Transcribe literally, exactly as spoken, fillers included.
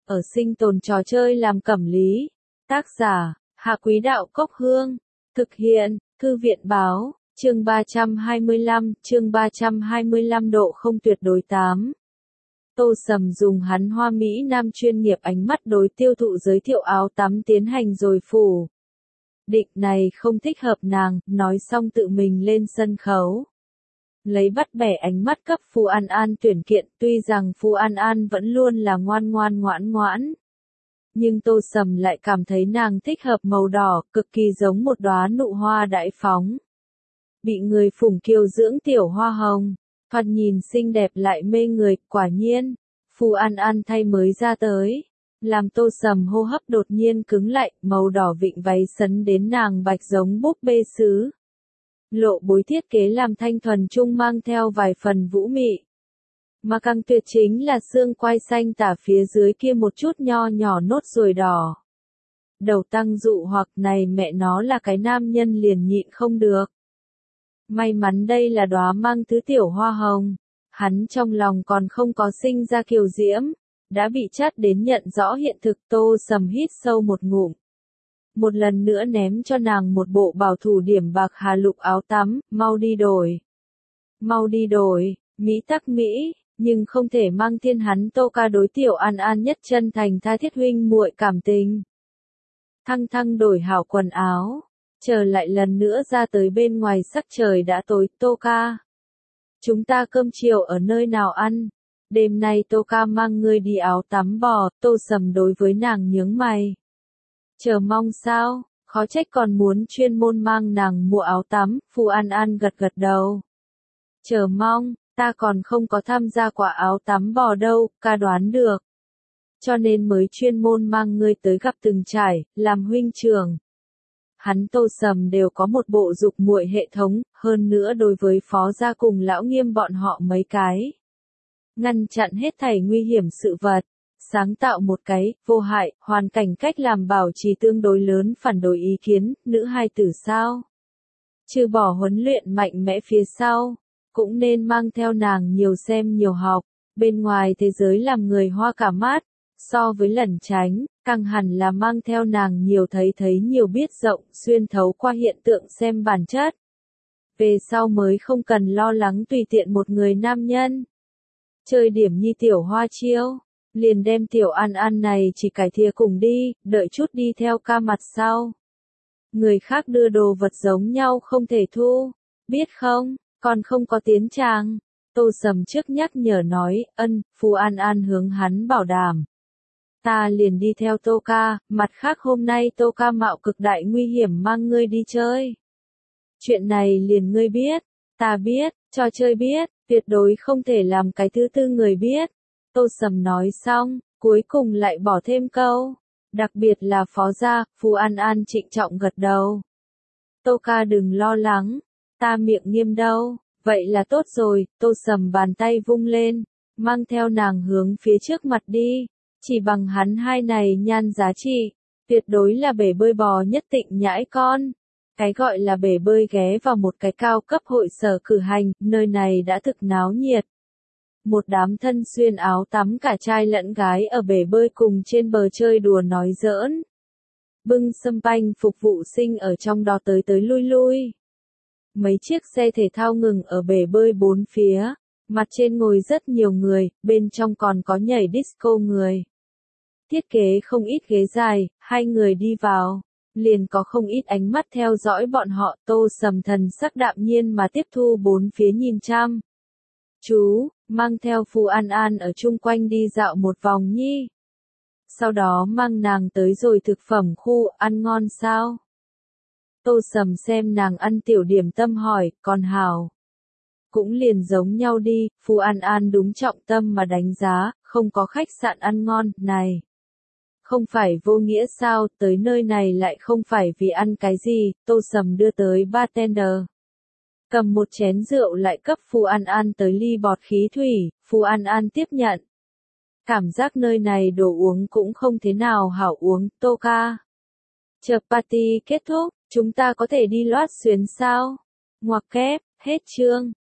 ở sinh tồn trò chơi làm cẩm lý. Tác giả, Hạ Quý Đạo Cốc Hương. Thực hiện, Thư viện Báo, chương ba trăm hai mươi lăm, chương ba trăm hai mươi lăm độ không tuyệt đối tám. Tô Sầm dùng hắn hoa Mỹ Nam chuyên nghiệp ánh mắt đối tiêu thụ giới thiệu áo tắm tiến hành rồi phủ định này không thích hợp nàng, nói xong tự mình lên sân khấu. Lấy bắt bẻ ánh mắt cấp Phù An An tuyển kiện, tuy rằng Phù An An vẫn luôn là ngoan ngoan ngoãn ngoãn. Nhưng Tô Sầm lại cảm thấy nàng thích hợp màu đỏ, cực kỳ giống một đóa nụ hoa đại phóng. Bị người phủng kiều dưỡng tiểu hoa hồng, thoạt nhìn xinh đẹp lại mê người, quả nhiên. Phù An An thay mới ra tới. Làm Tô Sầm hô hấp đột nhiên cứng lại, màu đỏ vịnh váy sấn đến nàng bạch giống búp bê sứ. Lộ bối thiết kế làm thanh thuần trung mang theo vài phần vũ mị. Mà càng tuyệt chính là xương quai xanh tả phía dưới kia một chút nho nhỏ nốt ruồi đỏ. Đầu tăng dụ hoặc này mẹ nó là cái nam nhân liền nhịn không được. May mắn đây là đóa mang thứ tiểu hoa hồng. Hắn trong lòng còn không có sinh ra kiều diễm. Đã bị chát đến nhận rõ hiện thực. Tô Sầm hít sâu một ngụm. Một lần nữa ném cho nàng một bộ bảo thủ điểm bạc hà lục áo tắm, mau đi đổi. Mau đi đổi, Mỹ tắc Mỹ, nhưng không thể mang thiên hắn Tô ca đối tiểu An An nhất chân thành tha thiết huynh muội cảm tình. Thăng thăng đổi hảo quần áo, chờ lại lần nữa ra tới bên ngoài sắc trời đã tối. Tô ca, chúng ta cơm chiều ở nơi nào ăn? Đêm nay Tô ca mang ngươi đi áo tắm bò. Tô Sầm đối với nàng nhướng mày. Chờ mong sao, khó trách còn muốn chuyên môn mang nàng mua áo tắm. Phù An An gật gật đầu. Chờ mong, ta còn không có tham gia quả áo tắm bò đâu, ca đoán được. Cho nên mới chuyên môn mang ngươi tới gặp từng trải, làm huynh trưởng. Hắn Tô Sầm đều có một bộ dục muội hệ thống, hơn nữa đối với phó gia cùng lão Nghiêm bọn họ mấy cái. Ngăn chặn hết thảy nguy hiểm sự vật. Sáng tạo một cái, vô hại, hoàn cảnh cách làm bảo trì tương đối lớn phản đối ý kiến, nữ hài tử sao? Trừ bỏ huấn luyện mạnh mẽ phía sau, cũng nên mang theo nàng nhiều xem nhiều học, bên ngoài thế giới làm người hoa cả mắt, so với lẩn tránh, càng hẳn là mang theo nàng nhiều thấy thấy nhiều biết rộng, xuyên thấu qua hiện tượng xem bản chất. Về sau mới không cần lo lắng tùy tiện một người nam nhân. Chơi điểm nhi tiểu hoa chiêu. Liền đem tiểu An An này chỉ cải thìa cùng đi, đợi chút đi theo ca mặt sau. Người khác đưa đồ vật giống nhau không thể thu, biết không, còn không có tiến tràng. Tô Sầm trước nhắc nhở nói, ân, Phù An An hướng hắn bảo đảm. Ta liền đi theo Tô ca, mặt khác hôm nay Tô ca mạo cực đại nguy hiểm mang ngươi đi chơi. Chuyện này liền ngươi biết, ta biết, trò chơi biết, tuyệt đối không thể làm cái thứ tư người biết. Tô Sầm nói xong, cuối cùng lại bỏ thêm câu. Đặc biệt là phó gia, Phù An An trịnh trọng gật đầu. Tô ca đừng lo lắng, ta miệng nghiêm đâu, vậy là tốt rồi. Tô Sầm bàn tay vung lên, mang theo nàng hướng phía trước mặt đi. Chỉ bằng hắn hai này nhan giá trị, tuyệt đối là bể bơi bò nhất tịnh nhãi con. Cái gọi là bể bơi ghé vào một cái cao cấp hội sở cử hành, nơi này đã thực náo nhiệt. Một đám thân xuyên áo tắm cả trai lẫn gái ở bể bơi cùng trên bờ chơi đùa nói giỡn. Bưng sâm panh phục vụ sinh ở trong đó tới tới lui lui. Mấy chiếc xe thể thao ngừng ở bể bơi bốn phía, mặt trên ngồi rất nhiều người, bên trong còn có nhảy disco người. Thiết kế không ít ghế dài, hai người đi vào, liền có không ít ánh mắt theo dõi bọn họ. Tô Sầm thần sắc đạm nhiên mà tiếp thu bốn phía nhìn chăm. Chú, mang theo Phù An An ở chung quanh đi dạo một vòng nhi. Sau đó mang nàng tới rồi thực phẩm khu, ăn ngon sao? Tô Sầm xem nàng ăn tiểu điểm tâm hỏi, còn hảo. Cũng liền giống nhau đi, Phù An An đúng trọng tâm mà đánh giá, không có khách sạn ăn ngon, này. Không phải vô nghĩa sao, tới nơi này lại không phải vì ăn cái gì. Tô Sầm đưa tới bartender. Cầm một chén rượu lại cấp Phù An An tới ly bọt khí thủy. Phù An An tiếp nhận. Cảm giác nơi này đồ uống cũng không thế nào hảo uống. Tô ca, chờ party kết thúc, chúng ta có thể đi loát xuyến sao? Ngoặc kép, hết chương.